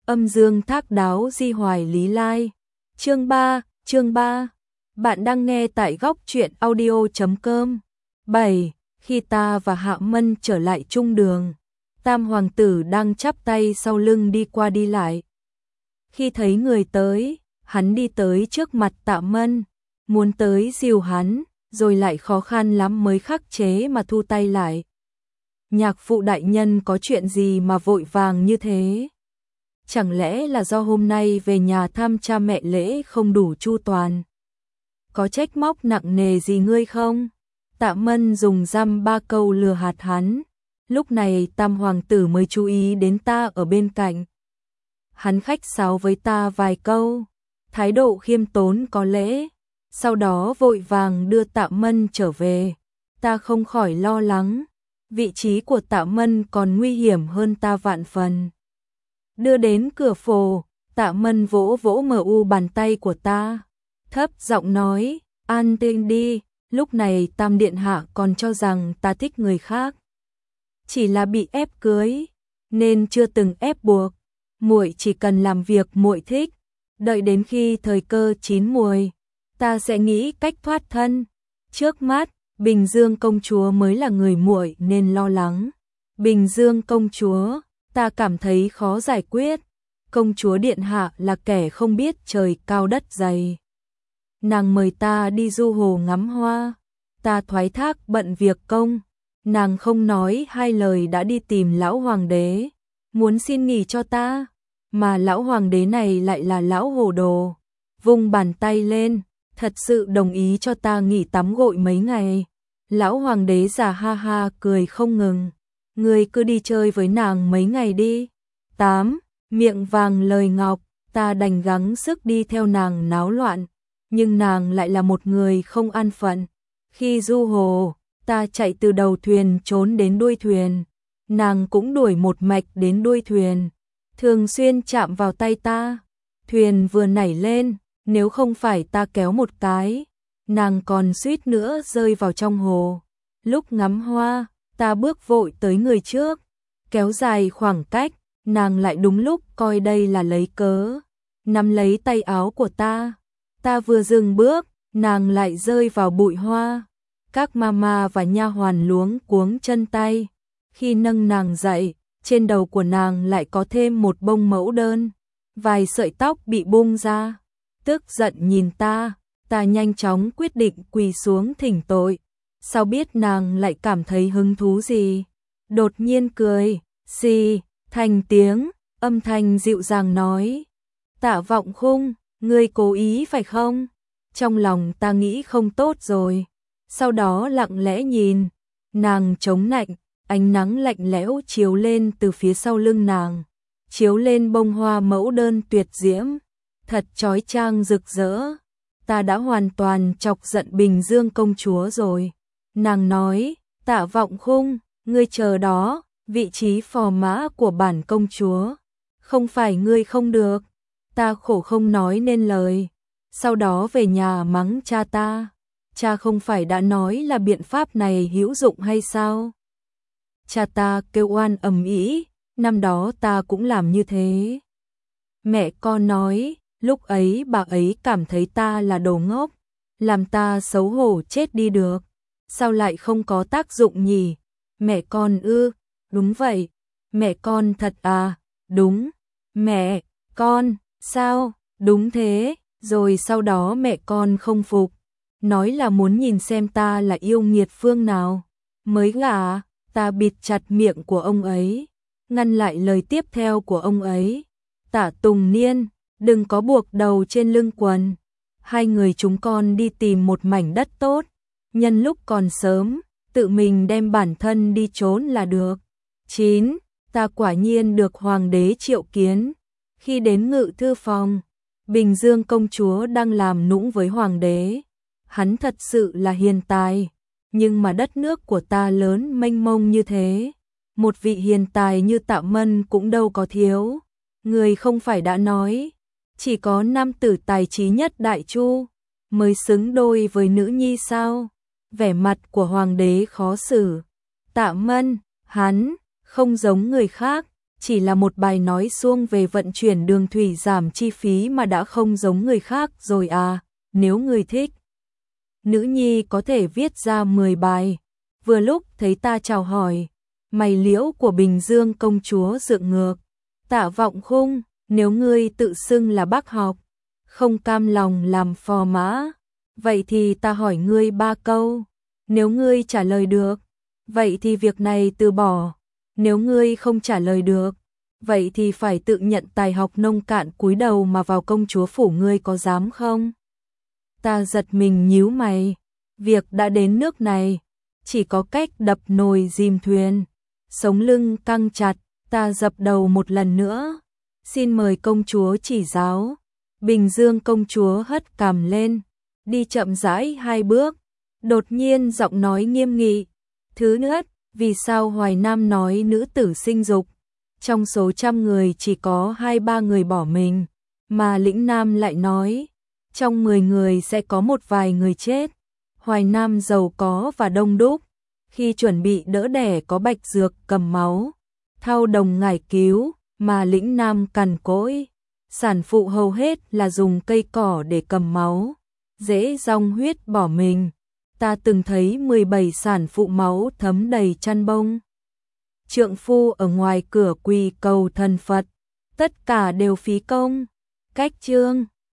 Âm dương thác đáo di hoài lý lai. Chương 3. Bạn đang nghe tại góc truyện audio.com. 7. Khi ta và Hạ Mân trở lại trung đường, Tam hoàng tử đang chắp tay sau lưng đi qua đi lại. Khi thấy người tới, hắn đi tới trước mặt Tạ Mân, muốn tới dìu hắn, rồi lại khó khăn lắm mới khắc chế mà thu tay lại. Nhạc phụ đại nhân có chuyện gì mà vội vàng như thế? Chẳng lẽ là do hôm nay về nhà thăm cha mẹ lễ không đủ chu toàn? Có trách móc nặng nề gì ngươi không? Tạ Mân dùng dăm ba câu lừa hạt hắn. Lúc này Tam hoàng tử mới chú ý đến ta ở bên cạnh. Hắn khách sáo với ta vài câu, thái độ khiêm tốn có lễ, sau đó vội vàng đưa Tạ Mân trở về. Ta không khỏi lo lắng, vị trí của Tạ Mân còn nguy hiểm hơn ta vạn phần. Đưa đến cửa phổ, Tạ Mân vỗ vỗ bàn tay của ta, thấp giọng nói, an tĩnh đi. Lúc này Tam điện hạ còn cho rằng ta thích người khác, chỉ là bị ép cưới, nên chưa từng ép buộc. Muội chỉ cần làm việc muội thích, đợi đến khi thời cơ chín muồi, ta sẽ nghĩ cách thoát thân. Trước mắt, Bình Dương công chúa mới là người muội nên lo lắng. Bình Dương công chúa, ta cảm thấy khó giải quyết. Công chúa điện hạ là kẻ không biết trời cao đất dày. Nàng mời ta đi du hồ ngắm hoa, ta thoái thác bận việc công. Nàng không nói hai lời đã đi tìm lão hoàng đế, muốn xin nghỉ cho ta, mà lão hoàng đế này lại là lão hồ đồ, vung bàn tay lên, thật sự đồng ý cho ta nghỉ tắm gội mấy ngày. Lão hoàng đế già ha ha cười không ngừng, ngươi cứ đi chơi với nàng mấy ngày đi. Miệng vàng lời ngọc, ta đành gắng sức đi theo nàng náo loạn, nhưng nàng lại là một người không an phận. Khi du hồ, ta chạy từ đầu thuyền trốn đến đuôi thuyền, nàng cũng đuổi một mạch đến đuôi thuyền, thường xuyên chạm vào tay ta. Thuyền vừa nảy lên, nếu không phải ta kéo một cái, nàng còn suýt nữa rơi vào trong hồ. Lúc ngắm hoa, ta bước vội tới người trước, kéo dài khoảng cách, nàng lại đúng lúc coi đây là lấy cớ, nắm lấy tay áo của ta. Ta vừa dừng bước, nàng lại rơi vào bụi hoa. Các mama và nha hoàn luống cuống chân tay. Khi nâng nàng dậy, trên đầu của nàng lại có thêm một bông mẫu đơn, vài sợi tóc bị bung ra. Tức giận nhìn ta, ta nhanh chóng quyết định quỳ xuống thỉnh tội. Sao biết nàng lại cảm thấy hứng thú gì? Đột nhiên cười, xì, thành tiếng, âm thanh dịu dàng nói. Tạ Vọng Khung, ngươi cố ý phải không? Trong lòng ta nghĩ không tốt rồi. Sau đó lặng lẽ nhìn, nàng chống nạnh, ánh nắng lạnh lẽo chiếu lên từ phía sau lưng nàng, chiếu lên bông hoa mẫu đơn tuyệt diễm, thật chói chang rực rỡ. Ta đã hoàn toàn chọc giận Bình Dương công chúa rồi. Nàng nói, Tạ Vọng Khung, ngươi chờ đó, vị trí phò mã của bản công chúa, không phải ngươi không được. Ta khổ không nói nên lời, sau đó về nhà mắng cha ta. Cha không phải đã nói là biện pháp này hữu dụng hay sao? Cha ta kêu oan ầm ĩ, năm đó ta cũng làm như thế. Mẹ con nói, lúc ấy bà ấy cảm thấy ta là đồ ngốc, làm ta xấu hổ chết đi được. Sao lại không có tác dụng nhỉ? Mẹ con ư? Đúng vậy. Mẹ con thật à? Đúng. Mẹ con, sao? Đúng thế. Rồi sau đó mẹ con không phục, nói là muốn nhìn xem ta là yêu nghiệt phương nào mới gả. Ta bịt chặt miệng của ông ấy, ngăn lại lời tiếp theo của ông ấy. Tạ Tùng Niên, đừng có buộc đầu trên lưng quần. Hai người chúng con đi tìm một mảnh đất tốt, nhân lúc còn sớm, tự mình đem bản thân đi trốn là được. 9. Ta quả nhiên được hoàng đế triệu kiến. Khi đến ngự thư phòng, Bình Dương công chúa đang làm nũng với hoàng đế. Hắn thật sự là hiền tài, nhưng mà đất nước của ta lớn mênh mông như thế, một vị hiền tài như Tạ Mân cũng đâu có thiếu. Người không phải đã nói, chỉ có nam tử tài trí nhất đại chu mới xứng đôi với nữ nhi sao? Vẻ mặt của hoàng đế khó xử. Tạ Mân, hắn không giống người khác, chỉ là một bài nói suông về vận chuyển đường thủy giảm chi phí mà đã không giống người khác rồi à, nếu người thích. Nữ nhi có thể viết ra 10 bài. Vừa lúc thấy ta chào hỏi, mày liễu của Bình Dương công chúa dựng ngược. Tạ Vọng Khung, nếu ngươi tự xưng là bác học, không cam lòng làm phò mã, vậy thì ta hỏi ngươi 3 câu. Nếu ngươi trả lời được, vậy thì việc này từ bỏ. Nếu ngươi không trả lời được, vậy thì phải tự nhận tài học nông cạn cúi đầu mà vào công chúa phủ, ngươi có dám không? Ta giật mình nhíu mày, việc đã đến nước này, chỉ có cách đập nồi dìm thuyền. Sống lưng căng chặt, ta dập đầu một lần nữa. Xin mời công chúa chỉ giáo. Bình Dương công chúa hất cằm lên, đi chậm rãi 2 bước, đột nhiên giọng nói nghiêm nghị. Thứ nhất, vì sao Hoài Nam nói nữ tử sinh dục, trong số 100 người chỉ có 2-3 người bỏ mình, mà Lĩnh Nam lại nói, trong 10 người sẽ có một vài người chết. Hoài Nam giàu có và đông đúc, khi chuẩn bị đỡ đẻ có bạch dược cầm máu, thao đồng ngải cứu, mà Lĩnh Nam cằn cỗi, sản phụ hầu hết là dùng cây cỏ để cầm máu, dễ dòng huyết bỏ mình. Ta từng thấy 17 sản phụ máu thấm đầy chăn bông. Trượng phu ở ngoài cửa quỳ cầu thần Phật, tất cả đều phí công. Cách chương